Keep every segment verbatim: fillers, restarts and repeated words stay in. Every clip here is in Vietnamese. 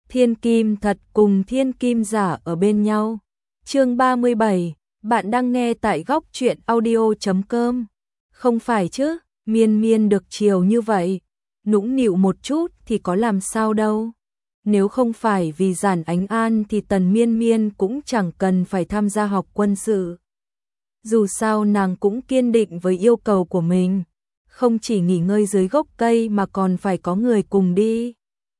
Thiên kim thật cùng thiên kim giả ở bên nhau. Chương ba mươi bảy, bạn đang nghe tại góc truyện audio chấm com. Không phải chứ, Miên Miên được chiều như vậy, nũng nịu một chút thì có làm sao đâu. Nếu không phải vì Giản Ánh An thì Tần Miên Miên cũng chẳng cần phải tham gia học quân sự. Dù sao nàng cũng kiên định với yêu cầu của mình, không chỉ nghỉ ngơi dưới gốc cây mà còn phải có người cùng đi.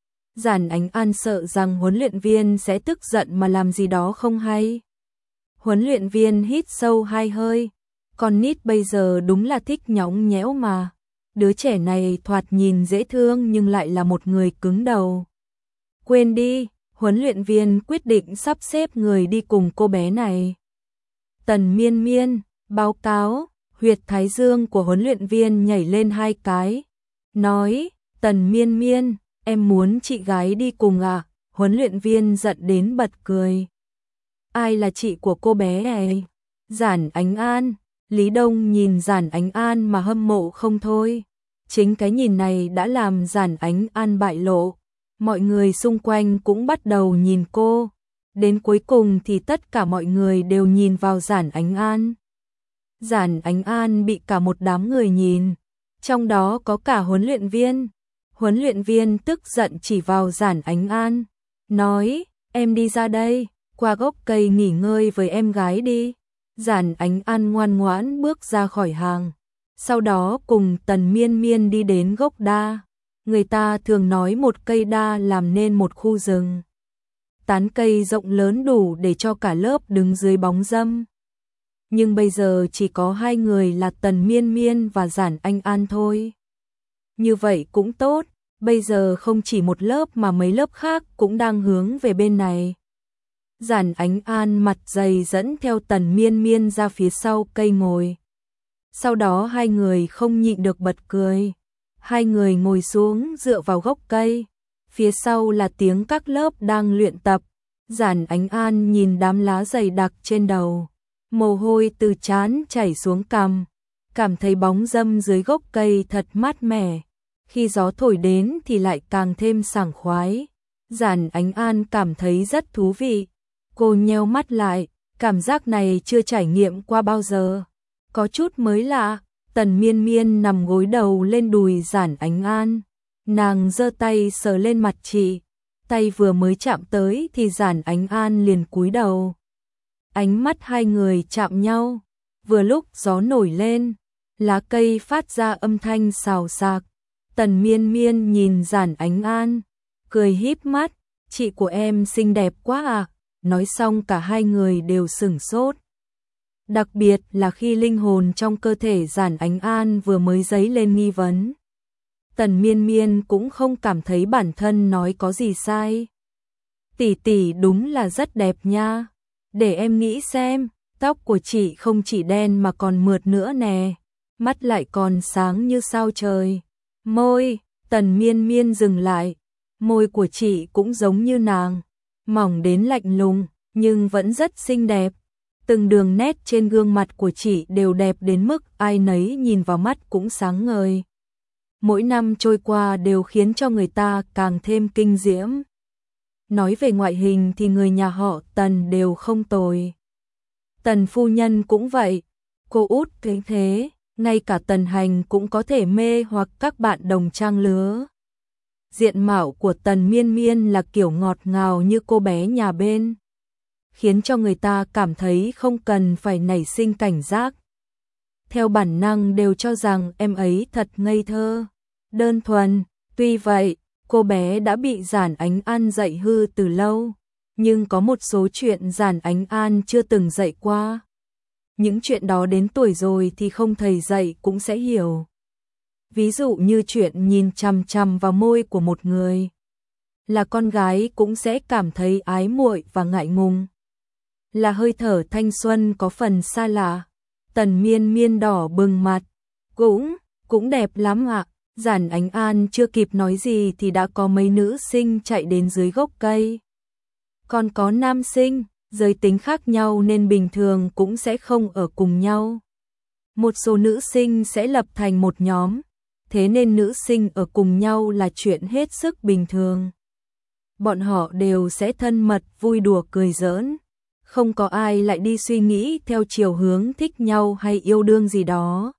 Giản Ánh An sợ rằng huấn luyện viên sẽ tức giận mà làm gì đó không hay. Huấn luyện viên hít sâu hai hơi, con nít bây giờ đúng là thích nhõng nhẽo mà. Đứa trẻ này thoạt nhìn dễ thương nhưng lại là một người cứng đầu. Quên đi, huấn luyện viên quyết định sắp xếp người đi cùng cô bé này. Tần Miên Miên, báo cáo, huyệt thái dương của huấn luyện viên nhảy lên hai cái. Nói, Tần Miên Miên, em muốn chị gái đi cùng à? Huấn luyện viên giận đến bật cười. Ai là chị của cô bé này? Giản Ánh An. Lý Đông nhìn Giản Ánh An mà hâm mộ không thôi. Chính cái nhìn này đã làm Giản Ánh An bại lộ. Mọi người xung quanh cũng bắt đầu nhìn cô. Đến cuối cùng thì tất cả mọi người đều nhìn vào Giản Ánh An. Giản Ánh An bị cả một đám người nhìn, trong đó có cả huấn luyện viên. Huấn luyện viên tức giận chỉ vào Giản Ánh An, nói, em đi ra đây, qua gốc cây nghỉ ngơi với em gái đi. Giản Ánh An ngoan ngoãn bước ra khỏi hàng, sau đó cùng Tần Miên Miên đi đến gốc đa. Người ta thường nói một cây đa làm nên một khu rừng. Tán cây rộng lớn đủ để cho cả lớp đứng dưới bóng râm. Nhưng bây giờ chỉ có hai người là Tần Miên Miên và Giản Ánh An thôi. Như vậy cũng tốt, bây giờ không chỉ một lớp mà mấy lớp khác cũng đang hướng về bên này. Giản Ánh An mặt dày dẫn theo Tần Miên Miên ra phía sau cây ngồi. Sau đó hai người không nhịn được bật cười. Hai người ngồi xuống dựa vào gốc cây. Phía sau là tiếng các lớp đang luyện tập. Giản Ánh An nhìn đám lá dày đặc trên đầu. Mồ hôi từ trán chảy xuống cằm. Cảm thấy bóng râm dưới gốc cây thật mát mẻ. Khi gió thổi đến thì lại càng thêm sảng khoái. Giản Ánh An cảm thấy rất thú vị. Cô nheo mắt lại, cảm giác này chưa trải nghiệm qua bao giờ. Có chút mới lạ. Tần Miên Miên nằm gối đầu lên đùi Giản Ánh An. Nàng giơ tay sờ lên mặt chị. Tay vừa mới chạm tới thì Giản Ánh An liền cúi đầu. Ánh mắt hai người chạm nhau. Vừa lúc gió nổi lên, lá cây phát ra âm thanh xào xạc. Tần Miên Miên nhìn Giản Ánh An, cười híp mắt, chị của em xinh đẹp quá à. Nói xong cả hai người đều sửng sốt. Đặc biệt là khi linh hồn trong cơ thể Giản Ánh An vừa mới dấy lên nghi vấn. Tần Miên Miên cũng không cảm thấy bản thân nói có gì sai. Tỷ tỷ đúng là rất đẹp nha. Để em nghĩ xem, tóc của chị không chỉ đen mà còn mượt nữa nè. Mắt lại còn sáng như sao trời. Môi, Tần Miên Miên dừng lại. Môi của chị cũng giống như nàng. Mỏng đến lạnh lùng, nhưng vẫn rất xinh đẹp. Từng đường nét trên gương mặt của chị đều đẹp đến mức ai nấy nhìn vào mắt cũng sáng ngời. Mỗi năm trôi qua đều khiến cho người ta càng thêm kinh diễm. Nói về ngoại hình thì người nhà họ Tần đều không tồi. Tần phu nhân cũng vậy. Cô út thế thế, ngay cả Tần Hành cũng có thể mê hoặc các bạn đồng trang lứa. Diện mạo của Tần Miên Miên là kiểu ngọt ngào như cô bé nhà bên, khiến cho người ta cảm thấy không cần phải nảy sinh cảnh giác. Theo bản năng đều cho rằng em ấy thật ngây thơ, đơn thuần. Tuy vậy, cô bé đã bị Giản Ánh An dạy hư từ lâu, nhưng có một số chuyện Giản Ánh An chưa từng dạy qua. Những chuyện đó đến tuổi rồi thì không thầy dạy cũng sẽ hiểu. Ví dụ như chuyện nhìn chằm chằm vào môi của một người, là con gái cũng sẽ cảm thấy ái muội và ngại ngùng. Là hơi thở thanh xuân có phần xa lạ. Tần Miên Miên đỏ bừng mặt. Cũng, cũng đẹp lắm ạ. Giản Ánh An chưa kịp nói gì thì đã có mấy nữ sinh chạy đến dưới gốc cây. Còn có nam sinh, giới tính khác nhau nên bình thường cũng sẽ không ở cùng nhau. Một số nữ sinh sẽ lập thành một nhóm, thế nên nữ sinh ở cùng nhau là chuyện hết sức bình thường. bọn họ đều sẽ thân mật vui đùa cười giỡn. Không có ai lại đi suy nghĩ theo chiều hướng thích nhau hay yêu đương gì đó.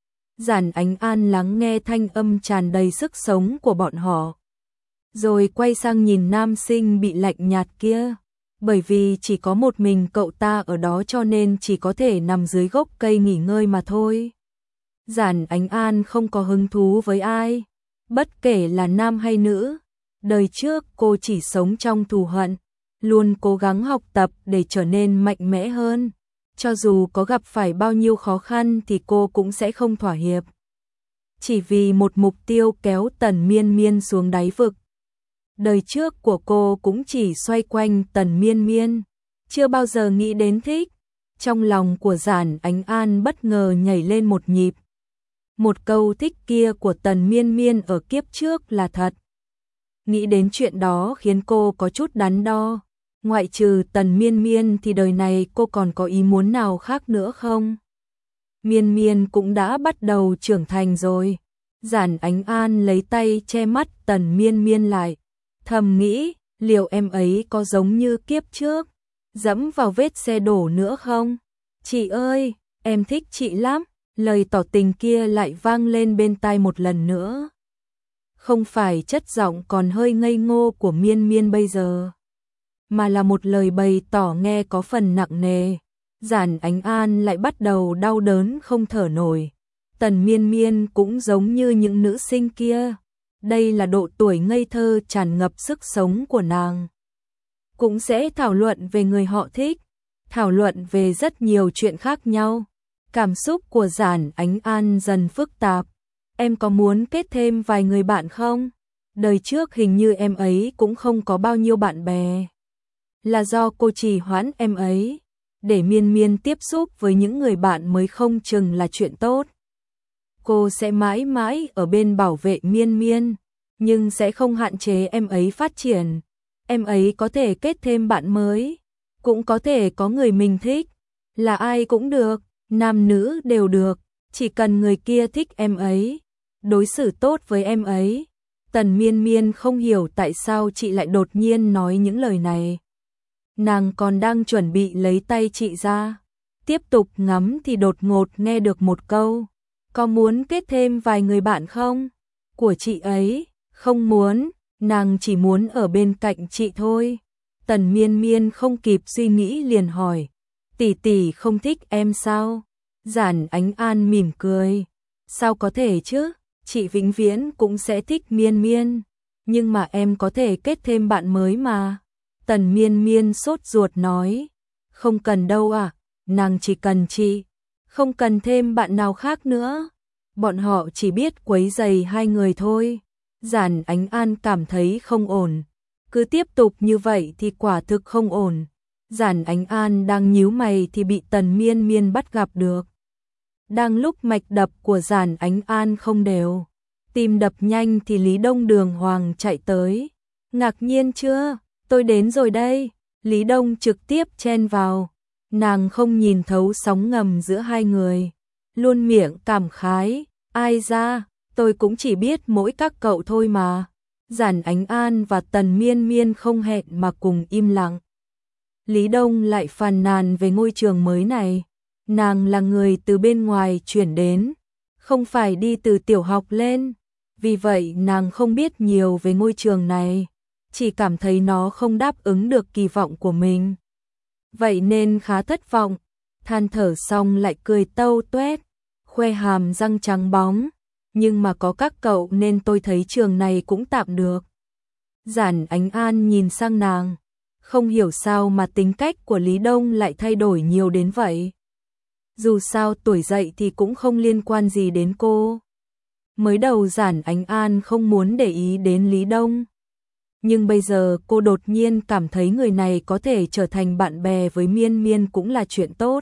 Giản Ánh An lắng nghe thanh âm tràn đầy sức sống của bọn họ, rồi quay sang nhìn nam sinh bị lạnh nhạt kia. Bởi vì chỉ có một mình cậu ta ở đó cho nên chỉ có thể nằm dưới gốc cây nghỉ ngơi mà thôi. Giản Ánh An không có hứng thú với ai, bất kể là nam hay nữ. Đời trước cô chỉ sống trong thù hận, luôn cố gắng học tập để trở nên mạnh mẽ hơn. Cho dù có gặp phải bao nhiêu khó khăn thì cô cũng sẽ không thỏa hiệp. Chỉ vì một mục tiêu kéo Tần Miên Miên xuống đáy vực. Đời trước của cô cũng chỉ xoay quanh Tần Miên Miên, chưa bao giờ nghĩ đến thích. Trong lòng của Giản Ánh An bất ngờ nhảy lên một nhịp. Một câu thích kia của Tần Miên Miên ở kiếp trước là thật. Nghĩ đến chuyện đó khiến cô có chút đắn đo. Ngoại trừ Tần Miên Miên thì đời này cô còn có ý muốn nào khác nữa không? Miên Miên cũng đã bắt đầu trưởng thành rồi. Giản Ánh An lấy tay che mắt Tần Miên Miên lại. Thầm nghĩ, liệu em ấy có giống như kiếp trước, dẫm vào vết xe đổ nữa không? Chị ơi, em thích chị lắm. Lời tỏ tình kia lại vang lên bên tai một lần nữa. Không phải chất giọng còn hơi ngây ngô của Miên Miên bây giờ, mà là một lời bày tỏ nghe có phần nặng nề. Giản Ánh An lại bắt đầu đau đớn không thở nổi. Tần Miên Miên cũng giống như những nữ sinh kia. Đây là độ tuổi ngây thơ tràn ngập sức sống của nàng. Cũng sẽ thảo luận về người họ thích, thảo luận về rất nhiều chuyện khác nhau. Cảm xúc của Giản Ánh An dần phức tạp. Em có muốn kết thêm vài người bạn không? Đời trước hình như em ấy cũng không có bao nhiêu bạn bè. Là do cô trì hoãn em ấy, để Miên Miên tiếp xúc với những người bạn mới không chừng là chuyện tốt. Cô sẽ mãi mãi ở bên bảo vệ Miên Miên, nhưng sẽ không hạn chế em ấy phát triển. Em ấy có thể kết thêm bạn mới, cũng có thể có người mình thích, là ai cũng được, nam nữ đều được, chỉ cần người kia thích em ấy, đối xử tốt với em ấy. Tần Miên Miên không hiểu tại sao chị lại đột nhiên nói những lời này. Nàng còn đang chuẩn bị lấy tay chị ra, tiếp tục ngắm thì đột ngột nghe được một câu. Có muốn kết thêm vài người bạn không? Của chị ấy, không muốn, nàng chỉ muốn ở bên cạnh chị thôi. Tần Miên Miên không kịp suy nghĩ liền hỏi, tỷ tỷ không thích em sao? Giản Ánh An mỉm cười, sao có thể chứ, chị vĩnh viễn cũng sẽ thích Miên Miên, nhưng mà em có thể kết thêm bạn mới mà. Tần Miên Miên sốt ruột nói, không cần đâu à, nàng chỉ cần chị, không cần thêm bạn nào khác nữa. Bọn họ chỉ biết quấy rầy hai người thôi. Giản Ánh An cảm thấy không ổn, cứ tiếp tục như vậy thì quả thực không ổn. Giản Ánh An đang nhíu mày thì bị Tần Miên Miên bắt gặp được. Đang lúc mạch đập của Giản Ánh An không đều, tim đập nhanh thì Lý Đông Đường Hoàng chạy tới. Ngạc nhiên chưa? Tôi đến rồi đây. Lý Đông trực tiếp chen vào. Nàng không nhìn thấu sóng ngầm giữa hai người, luôn miệng cảm khái, ai ra, tôi cũng chỉ biết mỗi các cậu thôi mà. Giản Ánh An và Tần Miên Miên không hẹn mà cùng im lặng. Lý Đông lại phàn nàn về ngôi trường mới này. Nàng là người từ bên ngoài chuyển đến, không phải đi từ tiểu học lên. Vì vậy nàng không biết nhiều về ngôi trường này, chỉ cảm thấy nó không đáp ứng được kỳ vọng của mình. Vậy nên khá thất vọng, than thở xong lại cười tâu tuét, khoe hàm răng trắng bóng. Nhưng mà có các cậu nên tôi thấy trường này cũng tạm được. Giản Ánh An nhìn sang nàng, không hiểu sao mà tính cách của Lý Đông lại thay đổi nhiều đến vậy. Dù sao tuổi dậy thì cũng không liên quan gì đến cô. Mới đầu Giản Ánh An không muốn để ý đến Lý Đông, nhưng bây giờ cô đột nhiên cảm thấy người này có thể trở thành bạn bè với Miên Miên cũng là chuyện tốt.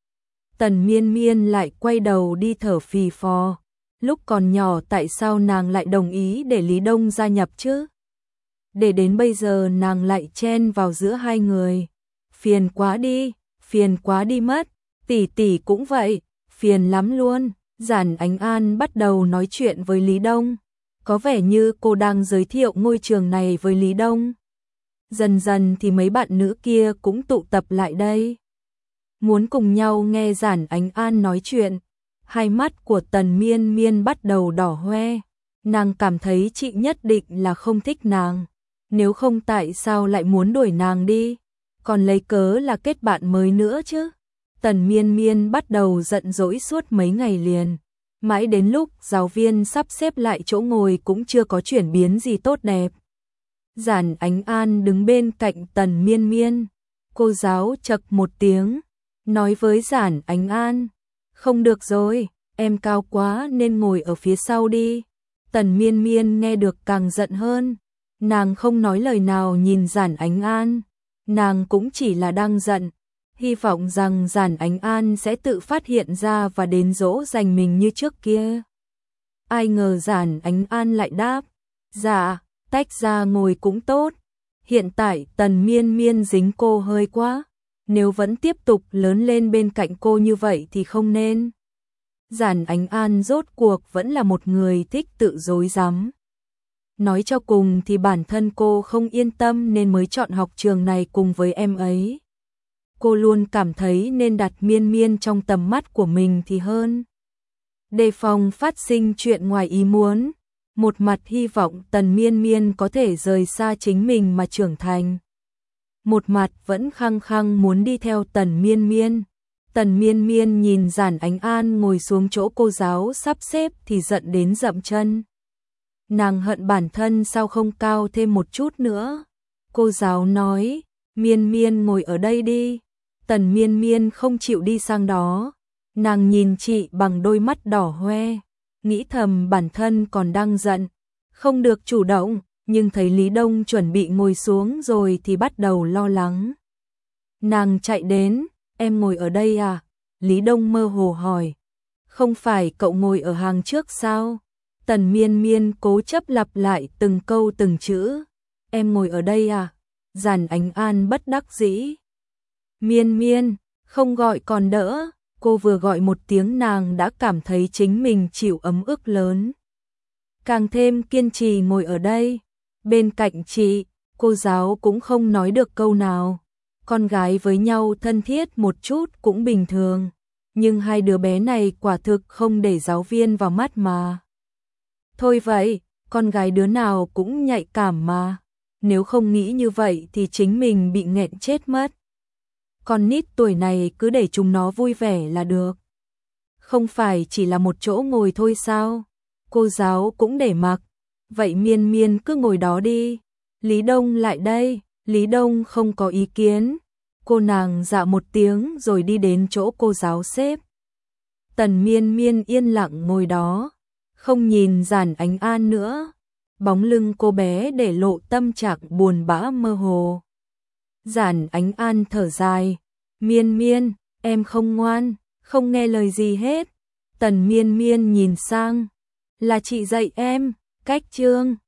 Tần Miên Miên lại quay đầu đi thở phì phò. Lúc còn nhỏ tại sao nàng lại đồng ý để Lý Đông gia nhập chứ? Để đến bây giờ nàng lại chen vào giữa hai người. Phiền quá đi, phiền quá đi mất. Tỷ tỷ cũng vậy, phiền lắm luôn. Giản Ánh An bắt đầu nói chuyện với Lý Đông. Có vẻ như cô đang giới thiệu ngôi trường này với Lý Đông. Dần dần thì mấy bạn nữ kia cũng tụ tập lại đây. Muốn cùng nhau nghe Giản Ánh An nói chuyện. Hai mắt của Tần Miên Miên bắt đầu đỏ hoe. Nàng cảm thấy chị nhất định là không thích nàng. Nếu không tại sao lại muốn đuổi nàng đi. Còn lấy cớ là kết bạn mới nữa chứ. Tần Miên Miên bắt đầu giận dỗi suốt mấy ngày liền. Mãi đến lúc giáo viên sắp xếp lại chỗ ngồi cũng chưa có chuyển biến gì tốt đẹp. Giản Ánh An đứng bên cạnh Tần Miên Miên. Cô giáo chậc một tiếng, nói với Giản Ánh An. Không được rồi, em cao quá nên ngồi ở phía sau đi. Tần Miên Miên nghe được càng giận hơn. Nàng không nói lời nào nhìn Giản Ánh An. Nàng cũng chỉ là đang giận. Hy vọng rằng Giản Ánh An sẽ tự phát hiện ra và đến dỗ dành mình như trước kia. Ai ngờ Giản Ánh An lại đáp. Dạ, tách ra ngồi cũng tốt. Hiện tại Tần Miên Miên dính cô hơi quá. Nếu vẫn tiếp tục lớn lên bên cạnh cô như vậy thì không nên. Giản Ánh An rốt cuộc vẫn là một người thích tự dối rắm. Nói cho cùng thì bản thân cô không yên tâm nên mới chọn học trường này cùng với em ấy. Cô luôn cảm thấy nên đặt Miên Miên trong tầm mắt của mình thì hơn. Đề phòng phát sinh chuyện ngoài ý muốn. Một mặt hy vọng Tần Miên Miên có thể rời xa chính mình mà trưởng thành. Một mặt vẫn khăng khăng muốn đi theo Tần Miên Miên. Tần Miên Miên nhìn Giản Ánh An ngồi xuống chỗ cô giáo sắp xếp thì giận đến dậm chân. Nàng hận bản thân sao không cao thêm một chút nữa. Cô giáo nói, Miên Miên ngồi ở đây đi. Tần Miên Miên không chịu đi sang đó. Nàng nhìn chị bằng đôi mắt đỏ hoe. Nghĩ thầm bản thân còn đang giận. Không được chủ động. Nhưng thấy Lý Đông chuẩn bị ngồi xuống rồi thì bắt đầu lo lắng. Nàng chạy đến. Em ngồi ở đây à? Lý Đông mơ hồ hỏi. Không phải cậu ngồi ở hàng trước sao? Tần Miên Miên cố chấp lặp lại từng câu từng chữ. Em ngồi ở đây à? Giản Ánh An bất đắc dĩ. Miên Miên, không gọi còn đỡ. Cô vừa gọi một tiếng nàng đã cảm thấy chính mình chịu ấm ức lớn. Càng thêm kiên trì ngồi ở đây. Bên cạnh chị, cô giáo cũng không nói được câu nào. Con gái với nhau thân thiết một chút cũng bình thường. Nhưng hai đứa bé này quả thực không để giáo viên vào mắt mà. Thôi vậy, con gái đứa nào cũng nhạy cảm mà. Nếu không nghĩ như vậy thì chính mình bị nghẹn chết mất. Con nít tuổi này cứ để chúng nó vui vẻ là được. Không phải chỉ là một chỗ ngồi thôi sao? Cô giáo cũng để mặc. Vậy Miên Miên cứ ngồi đó đi. Lý Đông lại đây. Lý Đông không có ý kiến. Cô nàng dạ một tiếng rồi đi đến chỗ cô giáo xếp. Tần Miên Miên yên lặng ngồi đó. Không nhìn Giản Ánh An nữa. Bóng lưng cô bé để lộ tâm trạng buồn bã mơ hồ. Giản Ánh An thở dài. Miên Miên, em không ngoan, không nghe lời gì hết. Tần Miên Miên nhìn sang. Là chị dạy em, cách chương.